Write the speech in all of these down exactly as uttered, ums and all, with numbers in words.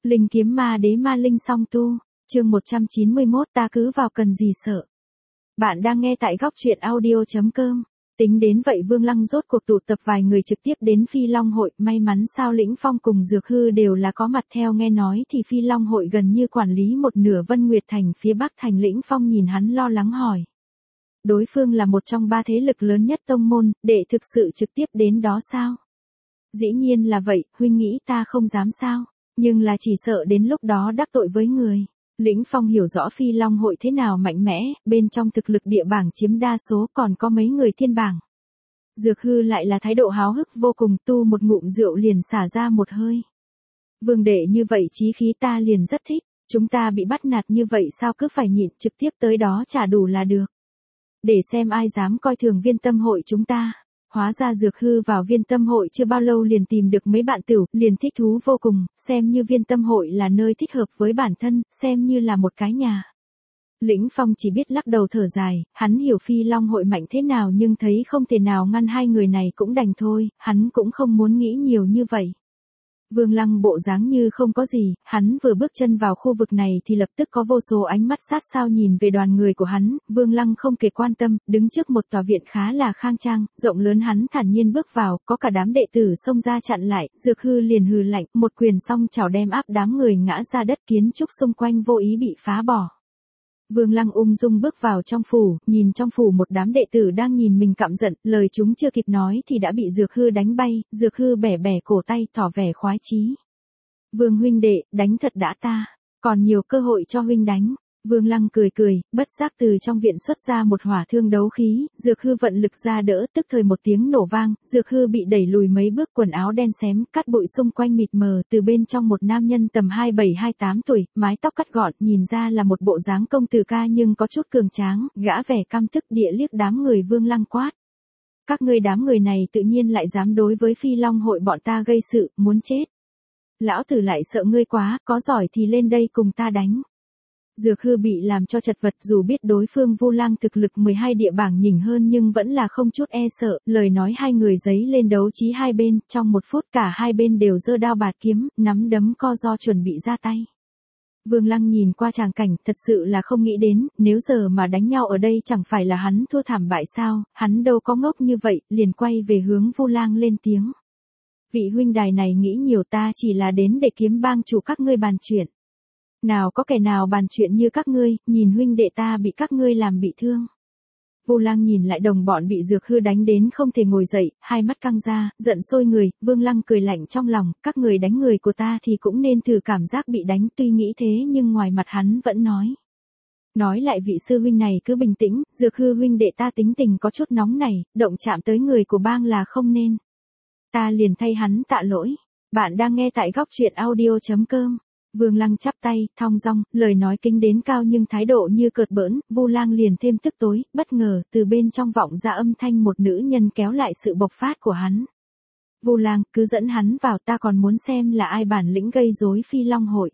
Linh kiếm ma đế ma linh song tu, chương một trăm chín mươi mốt ta cứ vào cần gì sợ. Bạn đang nghe tại góc truyện audio.com. Tính đến vậy Vương Lăng rốt cuộc tụ tập vài người trực tiếp đến Phi Long hội, may mắn sao Lĩnh Phong cùng Dược Hư đều là có mặt theo nghe nói thì Phi Long hội gần như quản lý một nửa Vân Nguyệt Thành phía Bắc thành. Lĩnh Phong nhìn hắn lo lắng hỏi. Đối phương là một trong ba thế lực lớn nhất tông môn, đệ thực sự trực tiếp đến đó sao? Dĩ nhiên là vậy, huynh nghĩ ta không dám sao, nhưng là chỉ sợ đến lúc đó đắc tội với người. Lĩnh Phong hiểu rõ Phi Long hội thế nào mạnh mẽ, bên trong thực lực địa bảng chiếm đa số, còn có mấy người thiên bảng. Dược Hư lại là thái độ háo hức vô cùng, tu một ngụm rượu liền xả ra một hơi. Vương đệ như vậy chí khí ta liền rất thích, chúng ta bị bắt nạt như vậy sao cứ phải nhịn, trực tiếp tới đó trả đủ là được. Để xem ai dám coi thường Viên Tâm hội chúng ta. Hóa ra Dược Hư vào Viên Tâm hội chưa bao lâu liền tìm được mấy bạn tửu, liền thích thú vô cùng, xem như Viên Tâm hội là nơi thích hợp với bản thân, xem như là một cái nhà. Lĩnh Phong chỉ biết lắc đầu thở dài, hắn hiểu Phi Long hội mạnh thế nào nhưng thấy không thể nào ngăn hai người này cũng đành thôi, hắn cũng không muốn nghĩ nhiều như vậy. Vương Lăng bộ dáng như không có gì, hắn vừa bước chân vào khu vực này thì lập tức có vô số ánh mắt sát sao nhìn về đoàn người của hắn. Vương Lăng không kể quan tâm, đứng trước một tòa viện khá là khang trang, rộng lớn, hắn thản nhiên bước vào, có cả đám đệ tử xông ra chặn lại. Dược Hư liền hừ lạnh, một quyền song chảo đem áp đám người ngã ra đất, kiến trúc xung quanh vô ý bị phá bỏ. Vương Lăng ung dung bước vào trong phủ, nhìn trong phủ một đám đệ tử đang nhìn mình căm giận, lời chúng chưa kịp nói thì đã bị Dược Hư đánh bay. Dược Hư bẻ bẻ cổ tay tỏ vẻ khoái chí. Vương huynh đệ, đánh thật đã ta, còn nhiều cơ hội cho huynh đánh. Vương Lăng cười cười, bất giác từ trong viện xuất ra một hỏa thương đấu khí, Dược Hư vận lực ra đỡ, tức thời một tiếng nổ vang, Dược Hư bị đẩy lùi mấy bước, quần áo đen xém, cát bụi xung quanh mịt mờ, từ bên trong một nam nhân tầm hai mươi bảy hai mươi tám tuổi, mái tóc cắt gọn, nhìn ra là một bộ dáng công tử ca nhưng có chút cường tráng, gã vẻ căm tức địa liếc đám người Vương Lăng quát. Các ngươi đám người này tự nhiên lại dám đối với Phi Long hội bọn ta gây sự, muốn chết. Lão tử lại sợ ngươi quá, có giỏi thì lên đây cùng ta đánh. Dược Hư bị làm cho chật vật, dù biết đối phương Vu Lang thực lực mười hai địa bảng nhỉnh hơn nhưng vẫn là không chút e sợ, lời nói hai người giấy lên đấu trí hai bên, trong một phút cả hai bên đều giơ đao bạt kiếm, nắm đấm co ro chuẩn bị ra tay. Vương Lăng nhìn qua tràng cảnh, thật sự là không nghĩ đến, nếu giờ mà đánh nhau ở đây chẳng phải là hắn thua thảm bại sao, hắn đâu có ngốc như vậy, liền quay về hướng Vu Lang lên tiếng. Vị huynh đài này nghĩ nhiều, ta chỉ là đến để kiếm bang chủ các ngươi bàn chuyện. Nào có kẻ nào bàn chuyện như các ngươi, nhìn huynh đệ ta bị các ngươi làm bị thương. Vu Lang nhìn lại đồng bọn bị Dược Hư đánh đến không thể ngồi dậy, hai mắt căng ra, giận sôi người. Vương Lăng cười lạnh trong lòng, các người đánh người của ta thì cũng nên thử cảm giác bị đánh, tuy nghĩ thế nhưng ngoài mặt hắn vẫn nói. Nói lại vị sư huynh này cứ bình tĩnh, Dược Hư huynh đệ ta tính tình có chút nóng này, động chạm tới người của bang là không nên. Ta liền thay hắn tạ lỗi. Bạn đang nghe tại góc truyện audio.com. Vương Lăng chắp tay, thong dong, lời nói kính đến cao nhưng thái độ như cợt bỡn. Vu Lang liền thêm tức tối, bất ngờ, từ bên trong vọng ra âm thanh một nữ nhân kéo lại sự bộc phát của hắn. Vu Lang, cứ dẫn hắn vào, ta còn muốn xem là ai bản lĩnh gây rối Phi Long hội.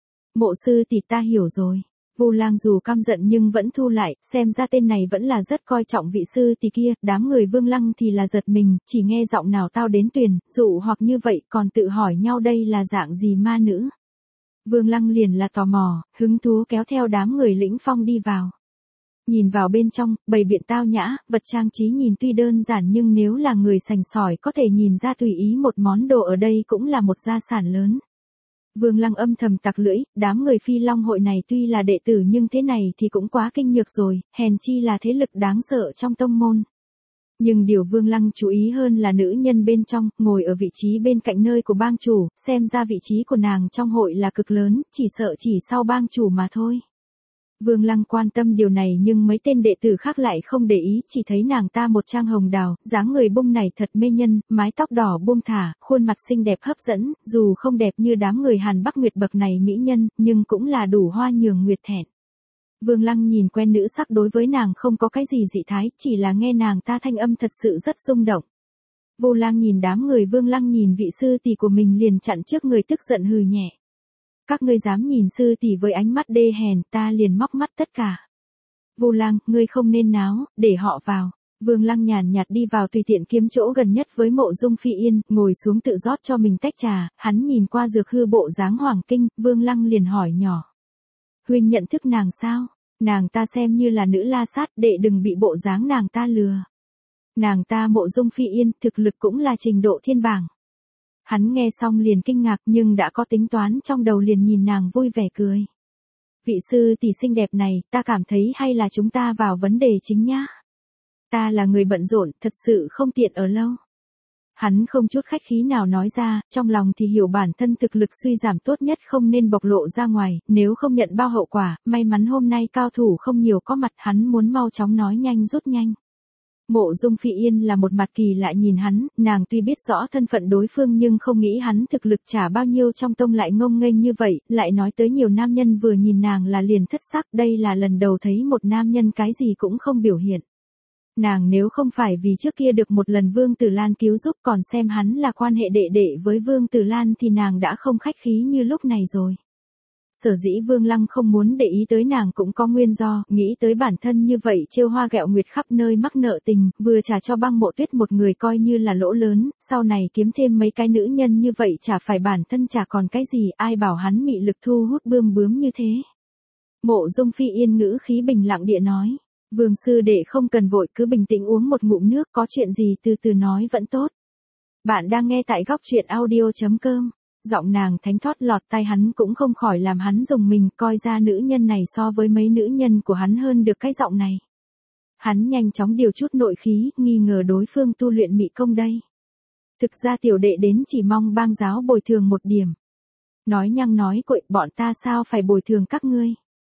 Mộ sư tỷ ta hiểu rồi. Vu Lang dù căm giận nhưng vẫn thu lại, xem ra tên này vẫn là rất coi trọng vị sư tỷ kia. Đám người Vương Lăng thì là giật mình, chỉ nghe giọng nào tao đến tuyền, dụ hoặc như vậy còn tự hỏi nhau đây là dạng gì ma nữ. Vương Lăng liền là tò mò, hứng thú kéo theo đám người Lĩnh Phong đi vào. Nhìn vào bên trong, bày biện tao nhã, vật trang trí nhìn tuy đơn giản nhưng nếu là người sành sỏi có thể nhìn ra tùy ý một món đồ ở đây cũng là một gia sản lớn. Vương Lăng âm thầm tặc lưỡi, đám người Phi Long hội này tuy là đệ tử nhưng thế này thì cũng quá kinh nhược rồi, hèn chi là thế lực đáng sợ trong tông môn. Nhưng điều Vương Lăng chú ý hơn là nữ nhân bên trong, ngồi ở vị trí bên cạnh nơi của bang chủ, xem ra vị trí của nàng trong hội là cực lớn, chỉ sợ chỉ sau bang chủ mà thôi. Vương Lăng quan tâm điều này nhưng mấy tên đệ tử khác lại không để ý, chỉ thấy nàng ta một trang hồng đào, dáng người bung này thật mê nhân, mái tóc đỏ buông thả, khuôn mặt xinh đẹp hấp dẫn, dù không đẹp như đám người Hàn Bắc Nguyệt bậc này mỹ nhân, nhưng cũng là đủ hoa nhường nguyệt thẹn. Vương Lăng nhìn quen nữ sắc đối với nàng không có cái gì dị thái, chỉ là nghe nàng ta thanh âm thật sự rất rung động. Vu Lang nhìn đám người Vương Lăng nhìn vị sư tỷ của mình liền chặn trước người tức giận hừ nhẹ. Các ngươi dám nhìn sư tỷ với ánh mắt đê hèn, ta liền móc mắt tất cả. Vu Lang, ngươi không nên náo, để họ vào. Vương Lăng nhàn nhạt đi vào tùy tiện kiếm chỗ gần nhất với Mộ Dung Phi Yên, ngồi xuống tự rót cho mình tách trà, hắn nhìn qua Dược Hư bộ dáng hoàng kinh, Vương Lăng liền hỏi nhỏ. Huynh nhận thức nàng sao? Nàng ta xem như là nữ la sát, đệ đừng bị bộ dáng nàng ta lừa. Nàng ta Mộ Dung Phi Yên, thực lực cũng là trình độ thiên bảng. Hắn nghe xong liền kinh ngạc nhưng đã có tính toán trong đầu, liền nhìn nàng vui vẻ cười. Vị sư tỷ xinh đẹp này, ta cảm thấy hay là chúng ta vào vấn đề chính nhá. Ta là người bận rộn, thật sự không tiện ở lâu. Hắn không chút khách khí nào nói ra, trong lòng thì hiểu bản thân thực lực suy giảm tốt nhất không nên bộc lộ ra ngoài, nếu không nhận bao hậu quả, may mắn hôm nay cao thủ không nhiều có mặt, hắn muốn mau chóng nói nhanh rút nhanh. Mộ Dung Phi Yên là một mặt kỳ lạ nhìn hắn, nàng tuy biết rõ thân phận đối phương nhưng không nghĩ hắn thực lực trả bao nhiêu trong tông lại ngông nghênh như vậy, lại nói tới nhiều nam nhân vừa nhìn nàng là liền thất sắc, đây là lần đầu thấy một nam nhân cái gì cũng không biểu hiện. Nàng nếu không phải vì trước kia được một lần Vương Tử Lan cứu giúp còn xem hắn là quan hệ đệ đệ với Vương Tử Lan thì nàng đã không khách khí như lúc này rồi. Sở dĩ Vương Lăng không muốn để ý tới nàng cũng có nguyên do, nghĩ tới bản thân như vậy trêu hoa ghẹo nguyệt khắp nơi mắc nợ tình, vừa trả cho Băng Mộ Tuyết một người coi như là lỗ lớn, sau này kiếm thêm mấy cái nữ nhân như vậy chả phải bản thân chả còn cái gì, ai bảo hắn mị lực thu hút bươm bướm như thế. Mộ Dung Phi Yên ngữ khí bình lặng địa nói. Vương sư đệ không cần vội, cứ bình tĩnh uống một ngụm nước, có chuyện gì từ từ nói vẫn tốt. Bạn đang nghe tại góc truyện audio chấm com. Giọng nàng thánh thoát lọt tai hắn cũng không khỏi làm hắn rùng mình, coi ra nữ nhân này so với mấy nữ nhân của hắn hơn được cái giọng này. Hắn nhanh chóng điều chút nội khí, nghi ngờ đối phương tu luyện mị công đây. Thực ra tiểu đệ đến chỉ mong bang giáo bồi thường một điểm. Nói nhăng nói cội, bọn ta sao phải bồi thường các ngươi.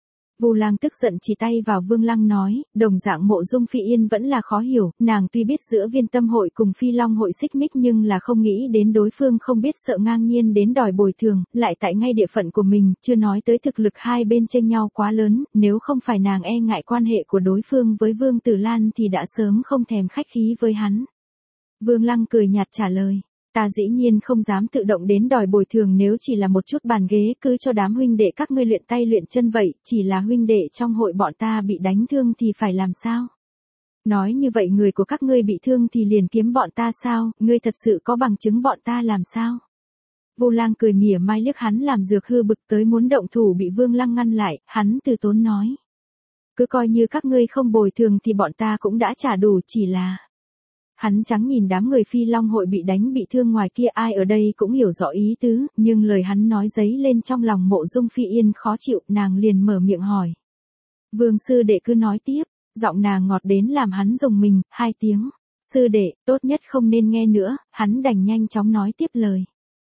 Vu Lang tức giận chỉ tay vào Vương Lăng nói, đồng dạng Mộ Dung Phi Yên vẫn là khó hiểu, nàng tuy biết giữa Viên Tâm hội cùng Phi Long hội xích mích nhưng là không nghĩ đến đối phương không biết sợ ngang nhiên đến đòi bồi thường, lại tại ngay địa phận của mình, chưa nói tới thực lực hai bên chênh nhau quá lớn, nếu không phải nàng e ngại quan hệ của đối phương với Vương Tử Lan thì đã sớm không thèm khách khí với hắn. Vương Lăng cười nhạt trả lời. Ta dĩ nhiên không dám tự động đến đòi bồi thường nếu chỉ là một chút bàn ghế, cứ cho đám huynh đệ các ngươi luyện tay luyện chân vậy, chỉ là huynh đệ trong hội bọn ta bị đánh thương thì phải làm sao? Nói như vậy người của các ngươi bị thương thì liền kiếm bọn ta sao, ngươi thật sự có bằng chứng bọn ta làm sao? Vu Lang cười mỉa mai liếc hắn làm Dược Hư bực tới muốn động thủ bị Vương Lăng ngăn lại, hắn từ tốn nói. Cứ coi như các ngươi không bồi thường thì bọn ta cũng đã trả đủ, chỉ là... Hắn trắng nhìn đám người Phi Long hội bị đánh bị thương ngoài kia, ai ở đây cũng hiểu rõ ý tứ, nhưng lời hắn nói dấy lên trong lòng Mộ Dung Phi Yên khó chịu, nàng liền mở miệng hỏi. Vương sư đệ cứ nói tiếp, giọng nàng ngọt đến làm hắn rùng mình, hai tiếng. Sư đệ, tốt nhất không nên nghe nữa, hắn đành nhanh chóng nói tiếp lời.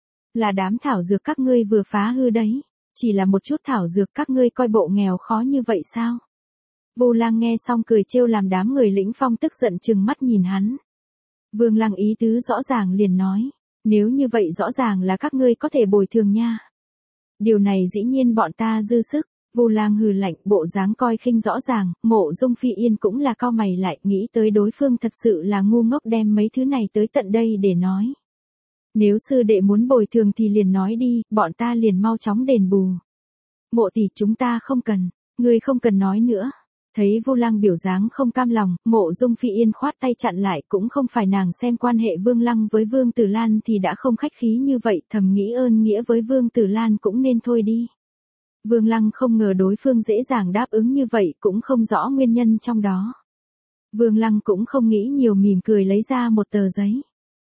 Là đám thảo dược các ngươi vừa phá hư đấy, chỉ là một chút thảo dược các ngươi coi bộ nghèo khó như vậy sao? Vu Lang nghe xong cười trêu làm đám người Lĩnh Phong tức giận trừng mắt nhìn hắn. Vương Lăng ý tứ rõ ràng liền nói, nếu như vậy rõ ràng là các ngươi có thể bồi thường nha. Điều này dĩ nhiên bọn ta dư sức. Vu Lang hừ lạnh, bộ dáng coi khinh rõ ràng, Mộ Dung Phi Yên cũng là cau mày lại, nghĩ tới đối phương thật sự là ngu ngốc đem mấy thứ này tới tận đây để nói. Nếu sư đệ muốn bồi thường thì liền nói đi, bọn ta liền mau chóng đền bù. Mộ tỷ chúng ta không cần, ngươi không cần nói nữa. Thấy Vu Lang biểu dáng không cam lòng, Mộ Dung Phi Yên khoát tay chặn lại, cũng không phải nàng xem quan hệ Vương Lăng với Vương Tử Lan thì đã không khách khí như vậy, thầm nghĩ ơn nghĩa với Vương Tử Lan cũng nên thôi đi. Vương Lăng không ngờ đối phương dễ dàng đáp ứng như vậy, cũng không rõ nguyên nhân trong đó. Vương Lăng cũng không nghĩ nhiều, mỉm cười lấy ra một tờ giấy.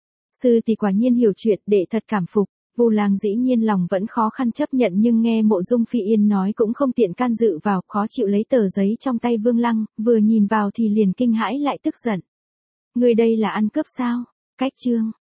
Sư tỷ quả nhiên hiểu chuyện, đệ thật cảm phục. Vu Lang dĩ nhiên lòng vẫn khó khăn chấp nhận nhưng nghe Mộ Dung Phi Yên nói cũng không tiện can dự vào, khó chịu lấy tờ giấy trong tay Vương Lăng, vừa nhìn vào thì liền kinh hãi lại tức giận. Người đây là ăn cướp sao? Cách chương.